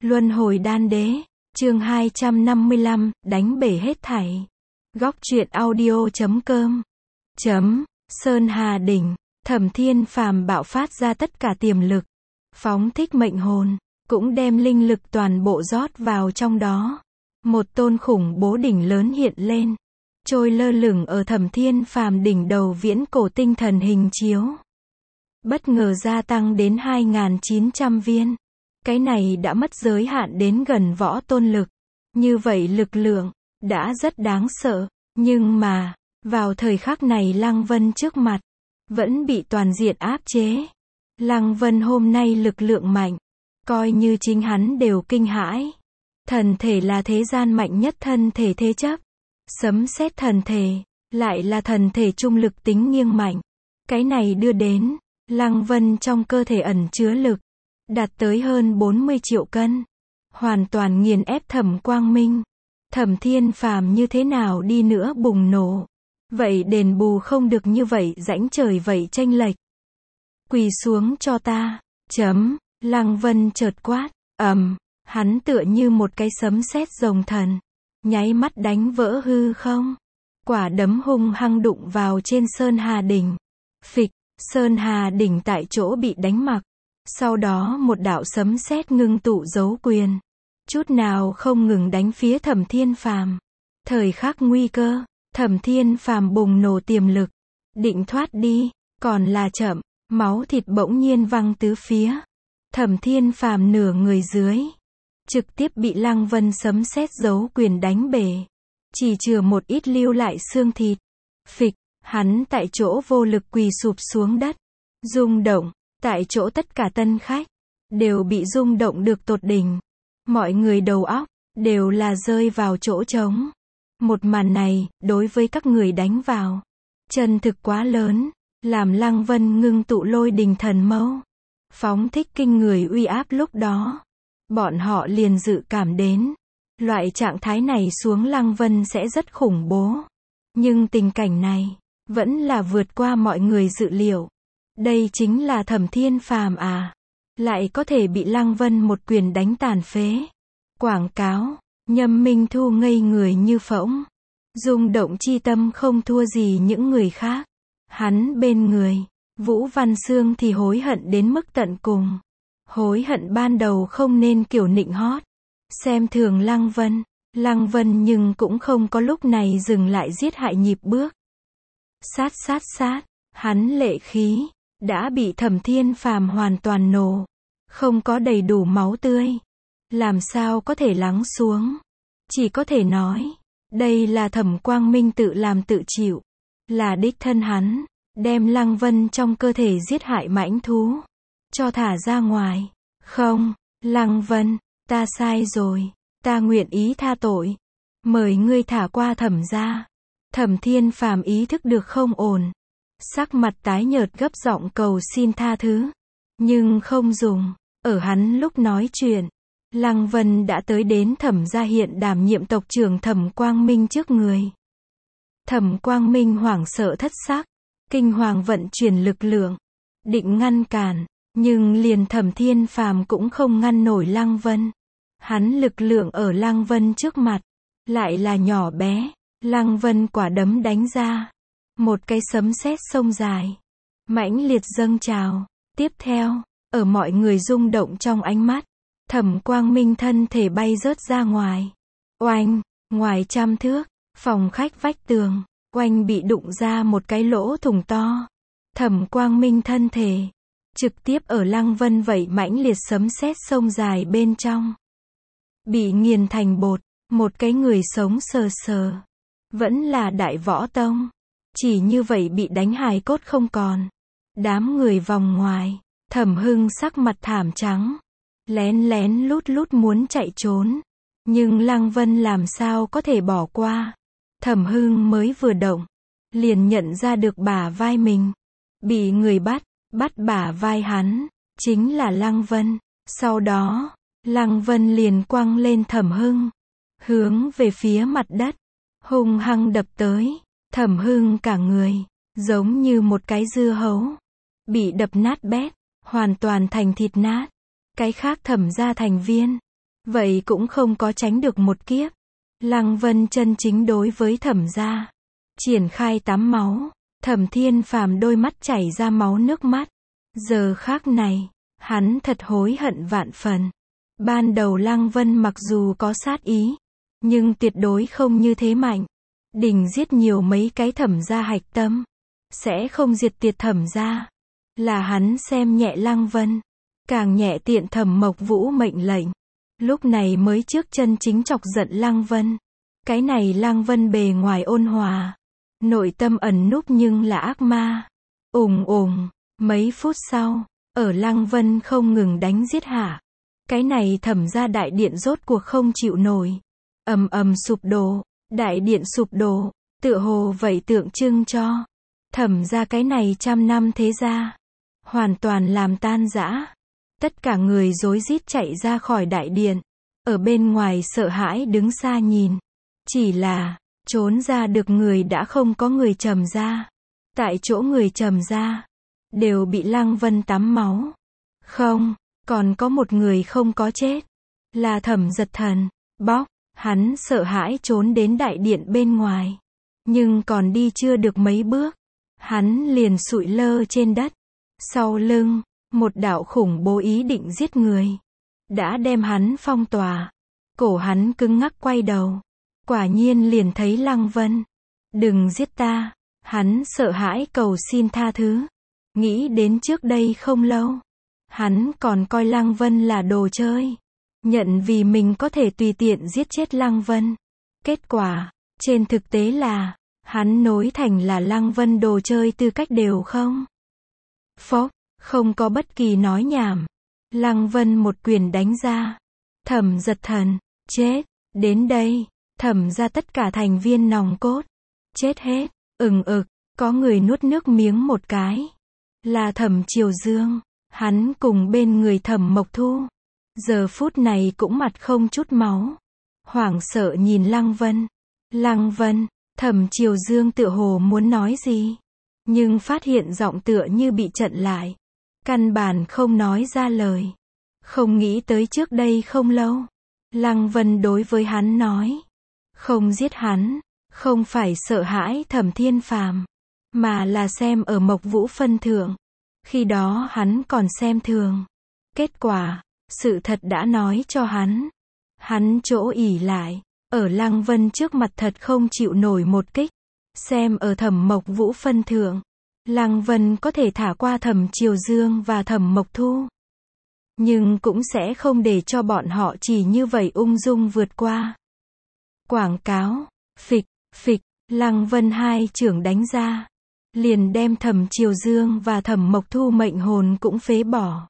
Luân hồi đan đế, chương 255, đánh bể hết thảy. Góc truyện audio.com. Sơn Hà Đỉnh, Thẩm Thiên Phàm bạo phát ra tất cả tiềm lực, phóng thích mệnh hồn, cũng đem linh lực toàn bộ rót vào trong đó. Một tôn khủng bố đỉnh lớn hiện lên, trôi lơ lửng ở Thẩm Thiên Phàm đỉnh đầu viễn cổ tinh thần hình chiếu. Bất ngờ gia tăng đến 2.900 viên. Cái này đã mất giới hạn đến gần võ tôn lực. Như vậy lực lượng, đã rất đáng sợ. Nhưng mà, vào thời khắc này Lăng Vân trước mặt, vẫn bị toàn diện áp chế. Lăng Vân hôm nay lực lượng mạnh, coi như chính hắn đều kinh hãi. Thần thể là thế gian mạnh nhất thân thể thế chấp. Sấm sét thần thể, lại là thần thể trung lực tính nghiêng mạnh. Cái này đưa đến, Lăng Vân trong cơ thể ẩn chứa lực, đạt tới hơn 40 triệu cân. Hoàn toàn nghiền ép Thẩm Quang Minh. Thẩm Thiên Phàm như thế nào đi nữa bùng nổ. Vậy đền bù không được như vậy rãnh trời vậy chênh lệch. Quỳ xuống cho ta. Lăng Vân chợt quát. Hắn tựa như một cái sấm sét rồng thần. Nháy mắt đánh vỡ hư không. Quả đấm hung hăng đụng vào trên Sơn Hà Đỉnh. Phịch, Sơn Hà Đỉnh tại chỗ bị đánh mặc. Sau đó một đạo sấm sét ngưng tụ dấu quyền. Chút nào không ngừng đánh phía Thẩm Thiên Phàm. Thời khắc nguy cơ, Thẩm Thiên Phàm bùng nổ tiềm lực. Định thoát đi, còn là chậm, máu thịt bỗng nhiên văng tứ phía. Thẩm Thiên Phàm nửa người dưới, trực tiếp bị Lăng Vân sấm sét dấu quyền đánh bể. Chỉ chừa một ít lưu lại xương thịt. Phịch, hắn tại chỗ vô lực quỳ sụp xuống đất. Rung động, tại chỗ tất cả tân khách, đều bị rung động được tột đỉnh. Mọi người đầu óc, đều là rơi vào chỗ trống. Một màn này, đối với các người đánh vào, chân thực quá lớn, làm Lăng Vân ngưng tụ lôi đình thần mâu. Phóng thích kinh người uy áp lúc đó. Bọn họ liền dự cảm đến, loại trạng thái này xuống Lăng Vân sẽ rất khủng bố. Nhưng tình cảnh này, vẫn là vượt qua mọi người dự liệu. Đây chính là Thẩm Thiên Phàm à. Lại có thể bị Lăng Vân một quyền đánh tàn phế. Quảng cáo, Nhâm Minh Thu ngây người như phỗng. Rung động chi tâm không thua gì những người khác. Hắn bên người, Vũ Văn Sương thì hối hận đến mức tận cùng. Hối hận ban đầu không nên kiểu nịnh hót. Xem thường Lăng Vân nhưng cũng không có lúc này dừng lại giết hại nhịp bước. Sát, hắn lệ khí, đã bị Thẩm Thiên Phàm hoàn toàn nổ. Không có đầy đủ máu tươi. Làm sao có thể lắng xuống. Chỉ có thể nói, đây là Thẩm Quang Minh tự làm tự chịu. Là đích thân hắn, đem Lăng Vân trong cơ thể giết hại mãnh thú, cho thả ra ngoài. Không, Lăng Vân, ta sai rồi, ta nguyện ý tha tội. Mời ngươi thả qua Thẩm gia. Thẩm Thiên Phàm ý thức được không ổn. Sắc mặt tái nhợt gấp giọng cầu xin tha thứ. Nhưng không dùng, ở hắn lúc nói chuyện, Lăng Vân đã tới đến Thẩm gia hiện đảm nhiệm tộc trưởng Thẩm Quang Minh trước người. Thẩm Quang Minh hoảng sợ thất sắc, kinh hoàng vận chuyển lực lượng, định ngăn cản, nhưng liền Thẩm Thiên Phàm cũng không ngăn nổi Lăng Vân. Hắn lực lượng ở Lăng Vân trước mặt, lại là nhỏ bé. Lăng Vân quả đấm đánh ra, một cái sấm sét sông dài, mãnh liệt dâng trào. Tiếp theo, ở mọi người rung động trong ánh mắt, Thẩm Quang Minh thân thể bay rớt ra ngoài. Oanh, ngoài 100 thước, phòng khách vách tường, oanh bị đụng ra một cái lỗ thủng to. Thẩm Quang Minh thân thể, trực tiếp ở Lăng Vân vậy mãnh liệt sấm sét sông dài bên trong. Bị nghiền thành bột, một cái người sống sờ sờ. Vẫn là Đại Võ Tông. Chỉ như vậy bị đánh hài cốt không còn. Đám người vòng ngoài, Thẩm Hưng sắc mặt thảm trắng. Lén lút muốn chạy trốn. Nhưng Lăng Vân làm sao có thể bỏ qua. Thẩm Hưng mới vừa động, liền nhận ra được bả vai mình. Bị người bắt bả vai hắn, chính là Lăng Vân. Sau đó, Lăng Vân liền quăng lên Thẩm Hưng, hướng về phía mặt đất, hung hăng đập tới. Thẩm Hưng cả người, giống như một cái dưa hấu, bị đập nát bét, hoàn toàn thành thịt nát. Cái khác Thẩm gia thành viên, Vậy cũng không có tránh được một kiếp. Lăng Vân chân chính đối với Thẩm gia triển khai tắm máu. Thẩm Thiên Phàm đôi mắt chảy ra máu nước mắt. Giờ khắc này, hắn thật hối hận vạn phần. Ban đầu Lăng Vân mặc dù có sát ý, nhưng tuyệt đối không như thế mạnh. Đỉnh giết nhiều mấy cái Thẩm gia hạch tâm, sẽ không diệt tiệt Thẩm gia. Là hắn xem nhẹ Lăng Vân, càng nhẹ tiện Thẩm Mộc Vũ mệnh lệnh. Lúc này mới trước chân chính chọc giận Lăng Vân. Cái này Lăng Vân bề ngoài ôn hòa, nội tâm ẩn núp nhưng là ác ma. Mấy phút sau, ở Lăng Vân không ngừng đánh giết hạ. Cái này Thẩm gia đại điện rốt cuộc không chịu nổi. Ầm ầm sụp đổ, đại điện sụp đổ, tựa hồ vậy tượng trưng cho Thẩm gia cái này trăm năm thế gia hoàn toàn làm tan rã. Tất cả người rối rít chạy ra khỏi đại điện, ở bên ngoài sợ hãi đứng xa nhìn. Chỉ là, trốn ra được người đã không có người Trầm gia. Tại chỗ người Trầm gia, đều bị Lăng Vân tắm máu. Không, còn có một người không có chết. Là Thẩm Giật Thần. Bóc, hắn sợ hãi trốn đến đại điện bên ngoài. Nhưng còn đi chưa được mấy bước, hắn liền sụi lơ trên đất. Sau lưng, một đạo khủng bố ý định giết người đã đem hắn phong tỏa. Cổ hắn cứng ngắc quay đầu, quả nhiên liền thấy Lăng Vân. Đừng giết ta, hắn sợ hãi cầu xin tha thứ. Nghĩ đến trước đây không lâu, hắn còn coi Lăng Vân là đồ chơi, nhận vì mình có thể tùy tiện giết chết Lăng Vân. Kết quả, trên thực tế là, hắn nối thành là Lăng Vân đồ chơi tư cách đều không. Phốc, không có bất kỳ nói nhảm. Lăng Vân một quyền đánh ra. Thẩm Giật Thần, chết. Đến đây, Thẩm ra tất cả thành viên nòng cốt. Chết hết, có người nuốt nước miếng một cái. Là Thẩm Triều Dương, hắn cùng bên người Thẩm Mộc Thu. Giờ phút này cũng mặt không chút máu. Hoảng sợ nhìn Lăng Vân. Lăng Vân, Thẩm Triều Dương tựa hồ muốn nói gì. Nhưng phát hiện giọng tựa như bị chặn lại. Căn bản không nói ra lời. Không nghĩ tới trước đây không lâu, Lăng Vân đối với hắn nói. Không giết hắn, không phải sợ hãi Thẩm Thiên Phàm, mà là xem ở Mộc Vũ phân thượng. Khi đó hắn còn xem thường. Kết quả, sự thật đã nói cho hắn. Hắn chỗ ỷ lại, ở Lăng Vân trước mặt thật không chịu nổi một kích. Xem ở Thẩm Mộc Vũ phân thượng, Lăng Vân có thể thả qua Thẩm Triều Dương và Thẩm Mộc Thu. Nhưng cũng sẽ không để cho bọn họ chỉ như vậy ung dung vượt qua. Quảng cáo, phịch, Lăng Vân hai chưởng đánh ra. Liền đem Thẩm Triều Dương và Thẩm Mộc Thu mệnh hồn cũng phế bỏ.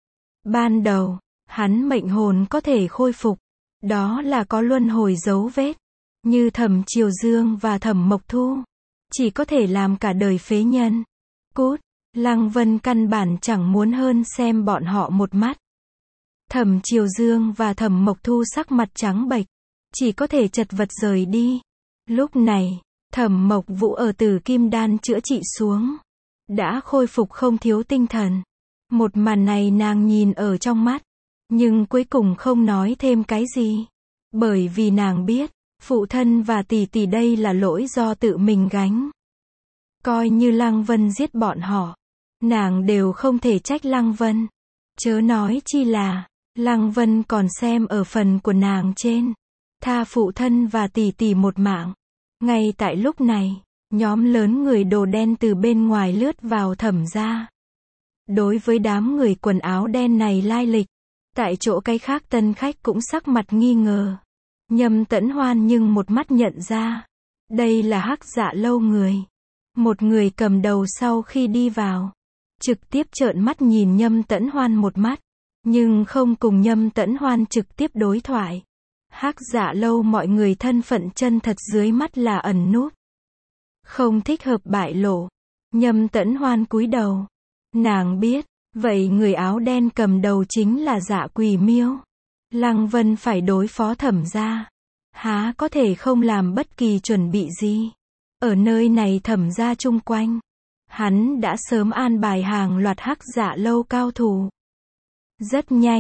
Ban đầu, hắn mệnh hồn có thể khôi phục. Đó là có luân hồi dấu vết. Như Thẩm Triều Dương và Thẩm Mộc Thu, chỉ có thể làm cả đời phế nhân. Cút, Lăng Vân căn bản chẳng muốn hơn xem bọn họ một mắt. Thẩm Triều Dương và Thẩm Mộc Thu sắc mặt trắng bệch, chỉ có thể chật vật rời đi. Lúc này, Thẩm Mộc Vũ ở Tử Kim Đan chữa trị xuống, đã khôi phục không thiếu tinh thần. Một màn này nàng nhìn ở trong mắt, nhưng cuối cùng không nói thêm cái gì. Bởi vì nàng biết, phụ thân và tỷ tỷ đây là lỗi do tự mình gánh. Coi như Lăng Vân giết bọn họ, nàng đều không thể trách Lăng Vân. Chớ nói chi là, Lăng Vân còn xem ở phần của nàng trên. Tha phụ thân và tỷ tỷ một mạng. Ngay tại lúc này, nhóm lớn người đồ đen từ bên ngoài lướt vào Thẩm gia. Đối với đám người quần áo đen này lai lịch, tại chỗ cái khác tân khách cũng sắc mặt nghi ngờ. Nhâm Tẫn Hoan nhưng một mắt nhận ra, đây là Hắc Dạ Lâu người. Một người cầm đầu sau khi đi vào, trực tiếp trợn mắt nhìn Nhâm Tẫn Hoan một mắt, nhưng không cùng Nhâm Tẫn Hoan trực tiếp đối thoại. Hắc Dạ Lâu mọi người thân phận chân thật dưới mắt là ẩn núp, không thích hợp bại lộ. Nhâm Tẫn Hoan cúi đầu, nàng biết, vậy người áo đen cầm đầu chính là Dạ Quỷ Miêu. Lăng Vân phải đối phó Thẩm gia, há có thể không làm bất kỳ chuẩn bị gì. Ở nơi này Thẩm gia chung quanh, hắn đã sớm an bài hàng loạt Hắc Dạ Lâu cao thủ. Rất nhanh,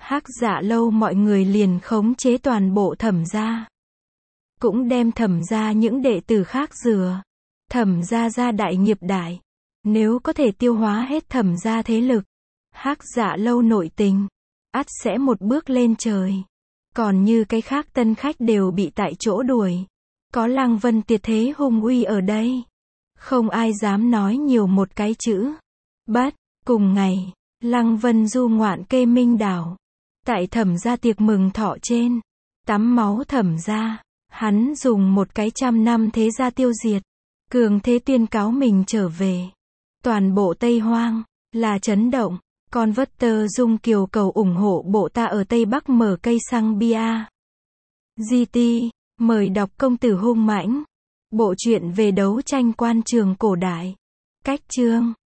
Hắc Dạ Lâu mọi người liền khống chế toàn bộ Thẩm gia. Cũng đem Thẩm gia những đệ tử khác dừa. Thẩm gia gia đại nghiệp đại. Nếu có thể tiêu hóa hết Thẩm gia thế lực, Hắc Dạ Lâu nội tình, ắt sẽ một bước lên trời. Còn như cái khác tân khách đều bị tại chỗ đuổi. Có Lăng Vân tuyệt thế hung uy ở đây. Không ai dám nói nhiều một cái chữ. Bất, cùng ngày, Lăng Vân du ngoạn Kê Minh đảo. Tại Thẩm gia tiệc mừng thọ trên, tắm máu Thẩm gia, hắn dùng một cái 100 năm thế gia tiêu diệt, cường thế tuyên cáo mình trở về. Toàn bộ Tây Hoang là chấn động. Con vất tơ dung kiều cầu ủng hộ bộ ta ở Tây Bắc mở cây xăng bia. GT, mời đọc Công tử hung mãnh. Bộ truyện về đấu tranh quan trường cổ đại. Cách chương